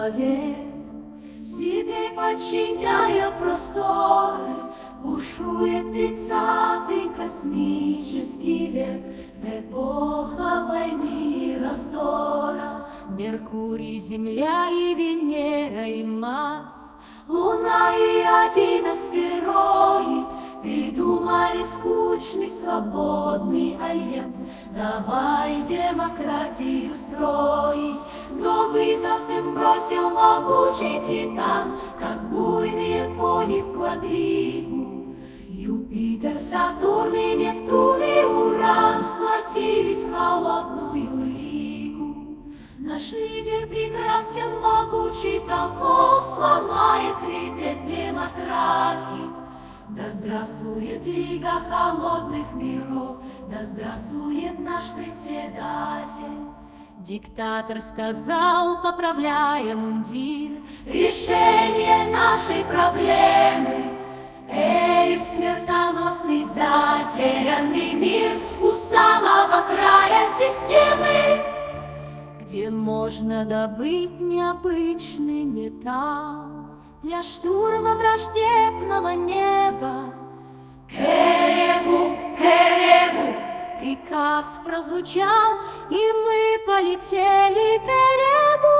человек, себе подчиняя просторы, бушует 30-й космический век, эпоха войны и раздора. Меркурий, Земля и Венера и Марс, Луна и один астероид придумали скучный свободный альянс. Давай демократию строить, но вызов им бросил могучий титан, как буйные кони в квадригу. Юпитер, Сатурн и Нептун и Уран сплотились в холодную лигу. Наш лидер прекрасен, могучий, толков, сломает хребет демократии. Да здравствует Лига холодных миров, да здравствует наш председатель. Диктатор сказал, поправляя мундир, решение нашей проблемы. Эй, смертоносный затерянный мир у самого края системы, где можно добыть необычный металл для штурма враждебного неба. Керебу, Керебу! Приказ прозвучал, и мы полетели к Керебу.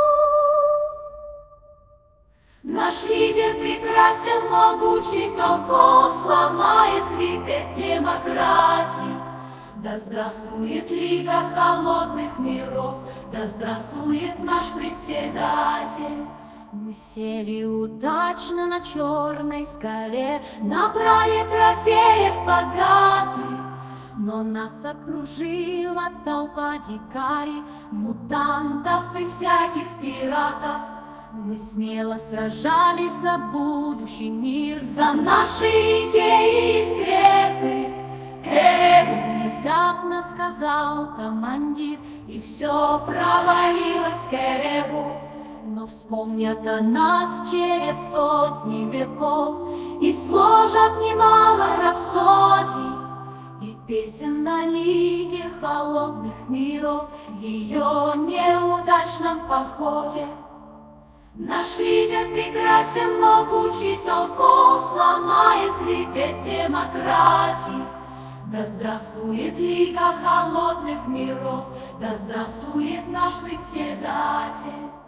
Наш лидер прекрасен, могучий, толков, сломает хребет демократии. Да здравствует Лига холодных миров, да здравствует наш председатель. Мы сели удачно на черной скале, набрали трофеев богатых, но нас окружила толпа дикарей, мутантов и всяких пиратов. Мы смело сражались за будущий мир, за наши идеи и скрепы. Керебу, внезапно сказал командир, и все провалилось, Керебу. Но вспомнят о нас через сотни веков и сложат немало рапсодий и песен на Лиге холодных миров в ее неудачном походе. Наш лидер прекрасен, могучий, толков, сломает хребет демократии. Да здравствует Лига холодных миров, да здравствует наш председатель.